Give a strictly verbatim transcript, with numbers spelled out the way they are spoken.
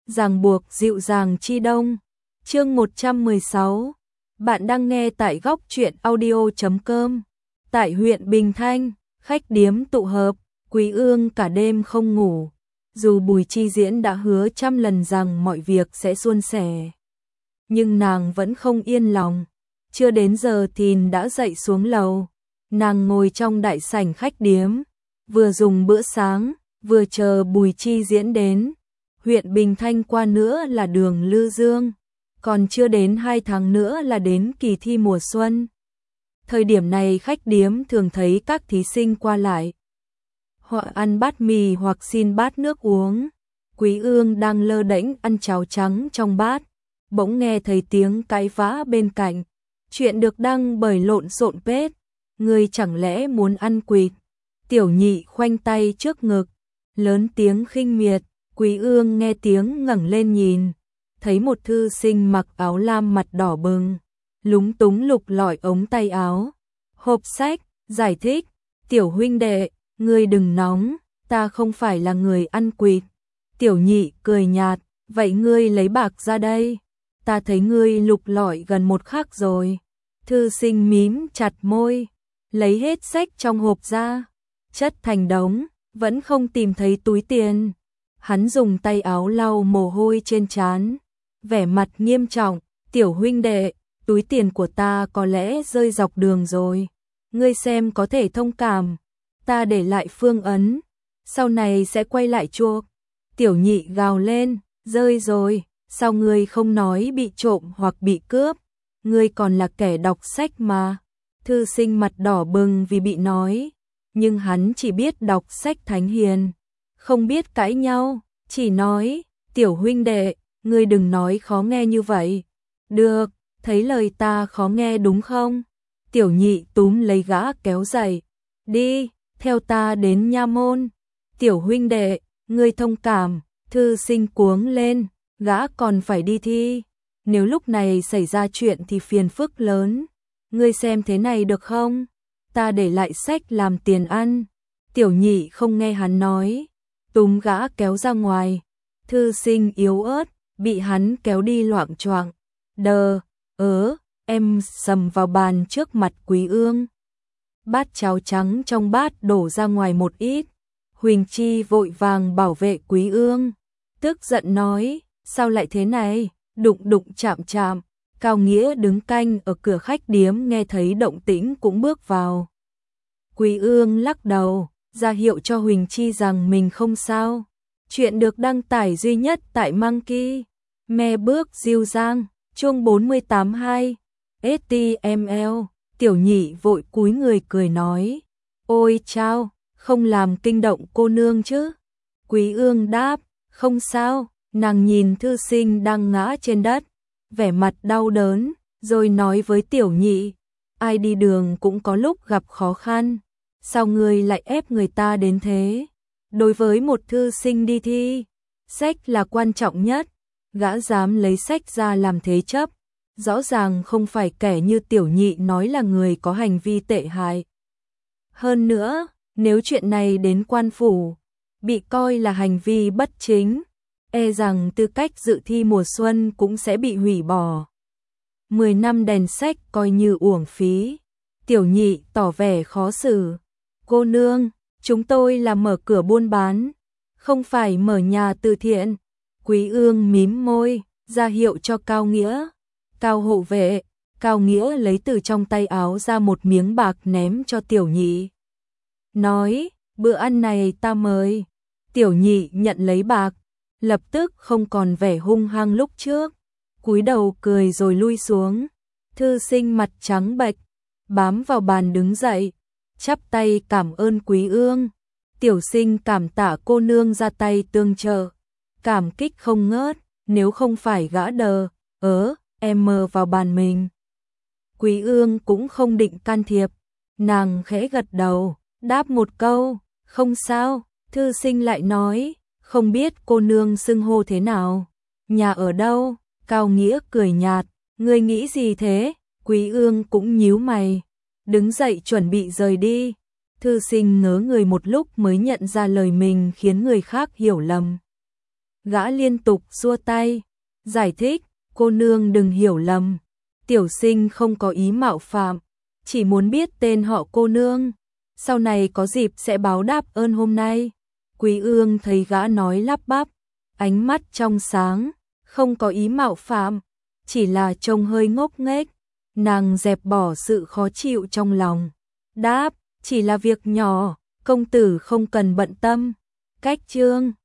ràng buộc dịu dàng chi đông. Chương một trăm mười sáu. Bạn đang nghe tại góc truyện audio chấm com. Tại huyện Bình Thanh, khách điếm tụ hợp, Quý Ương cả đêm không ngủ. Dù Bùi Chi Diễn đã hứa trăm lần rằng mọi việc sẽ suôn sẻ, nhưng nàng vẫn không yên lòng. Chưa đến giờ Thìn đã dậy xuống lầu. Nàng ngồi trong đại sảnh khách điếm, vừa dùng bữa sáng, vừa chờ Bùi Chi Diễn đến. Huyện Bình Thanh qua nữa là đường Lư Dương, còn chưa đến hai tháng nữa là đến kỳ thi mùa xuân. Thời điểm này khách điếm thường thấy các thí sinh qua lại, họ ăn bát mì hoặc xin bát nước uống. Quý Ương đang lơ đễnh ăn cháo trắng trong bát, bỗng nghe thấy tiếng cãi vã bên cạnh. Chuyện được đăng bởi Lộn Xộn Page. Ngươi chẳng lẽ muốn ăn quỵt? Tiểu Nhị khoanh tay trước ngực, lớn tiếng khinh miệt. Quý Ương nghe tiếng ngẩng lên nhìn, thấy một thư sinh mặc áo lam mặt đỏ bừng, lúng túng lục lọi ống tay áo, hộp sách, giải thích: "Tiểu huynh đệ, ngươi đừng nóng, ta không phải là người ăn quỵt." Tiểu Nhị cười nhạt: "Vậy ngươi lấy bạc ra đây, ta thấy ngươi lục lọi gần một khắc rồi." Thư sinh mím chặt môi, lấy hết sách trong hộp ra, chất thành đống, vẫn không tìm thấy túi tiền. Hắn dùng tay áo lau mồ hôi trên trán, vẻ mặt nghiêm trọng: "Tiểu huynh đệ, túi tiền của ta có lẽ rơi dọc đường rồi, ngươi xem có thể thông cảm, ta để lại phương ấn, sau này sẽ quay lại chuộc." Tiểu Nhị gào lên: "Rơi rồi, sao ngươi không nói bị trộm hoặc bị cướp? Ngươi còn là kẻ đọc sách mà." Thư sinh mặt đỏ bừng vì bị nói, nhưng hắn chỉ biết đọc sách thánh hiền, không biết cãi nhau, chỉ nói: "Tiểu huynh đệ, ngươi đừng nói khó nghe như vậy." "Được, thấy lời ta khó nghe đúng không?" Tiểu Nhị túm lấy gã kéo dậy: "Đi, theo ta đến nha môn." "Tiểu huynh đệ, ngươi thông cảm." Thư sinh cuống lên: "Gã còn phải đi thi, nếu lúc này xảy ra chuyện thì phiền phức lớn. Ngươi xem thế này được không? Ta để lại sách làm tiền ăn." Tiểu Nhị không nghe hắn nói, túm gã kéo ra ngoài. Thư sinh yếu ớt bị hắn kéo đi loạng choạng. Đờ, ớ, em sầm vào bàn trước mặt Quý Ương. Bát cháo trắng trong bát đổ ra ngoài một ít. Huỳnh Chi vội vàng bảo vệ Quý Ương, tức giận nói: "Sao lại thế này?" Đụng đụng chạm chạm. Cao Nghĩa đứng canh ở cửa khách điếm nghe thấy động tĩnh cũng bước vào. Quý Ương lắc đầu, ra hiệu cho Huỳnh Chi rằng mình không sao. Chuyện được đăng tải duy nhất tại Monkey Me Bước Diêu Giang, chương bốn mươi tám hai. ét tê em lờ. Tiểu Nhị vội cúi người cười nói: "Ôi chao, không làm kinh động cô nương chứ?" Quý Ương đáp: "Không sao." Nàng nhìn thư sinh đang ngã trên đất, vẻ mặt đau đớn, rồi nói với Tiểu Nhị: "Ai đi đường cũng có lúc gặp khó khăn, sao ngươi lại ép người ta đến thế? Đối với một thư sinh đi thi, sách là quan trọng nhất." Gã dám lấy sách ra làm thế chấp, rõ ràng không phải kẻ như Tiểu Nhị nói là người có hành vi tệ hại. Hơn nữa, nếu chuyện này đến quan phủ, bị coi là hành vi bất chính, e rằng tư cách dự thi mùa xuân cũng sẽ bị hủy bỏ. Mười năm đèn sách coi như uổng phí. Tiểu Nhị tỏ vẻ khó xử: "Cô nương, chúng tôi là mở cửa buôn bán, không phải mở nhà từ thiện." Quý Ương mím môi, ra hiệu cho Cao Nghĩa: "Cao hộ vệ." Cao Nghĩa lấy từ trong tay áo ra một miếng bạc ném cho Tiểu Nhị, nói: "Bữa ăn này ta mời." Tiểu Nhị nhận lấy bạc, lập tức không còn vẻ hung hăng lúc trước, cúi đầu cười rồi lui xuống. Thư sinh mặt trắng bệch, bám vào bàn đứng dậy, chắp tay cảm ơn Quý Ương. Tiểu sinh cảm tạ cô nương ra tay tương trợ, cảm kích không ngớt, nếu không phải gã đờ, ớ, em mờ vào bàn mình. Quý Ương cũng không định can thiệp, nàng khẽ gật đầu, đáp một câu: "Không sao." Thư sinh lại nói: "Không biết cô nương xưng hô thế nào, nhà ở đâu?" Cao Nghĩa cười nhạt: "Ngươi nghĩ gì thế?" Quý Ương cũng nhíu mày, đứng dậy chuẩn bị rời đi. Thư sinh ngớ người một lúc mới nhận ra lời mình khiến người khác hiểu lầm. Gã liên tục xua tay, giải thích, cô nương đừng hiểu lầm. Tiểu sinh không có ý mạo phạm, chỉ muốn biết tên họ cô nương. Sau này có dịp sẽ báo đáp ơn hôm nay. Quý Ương thấy gã nói lắp bắp, ánh mắt trong sáng, không có ý mạo phạm, chỉ là trông hơi ngốc nghếch. Nàng dẹp bỏ sự khó chịu trong lòng, đáp, chỉ là việc nhỏ, công tử không cần bận tâm. Cách chương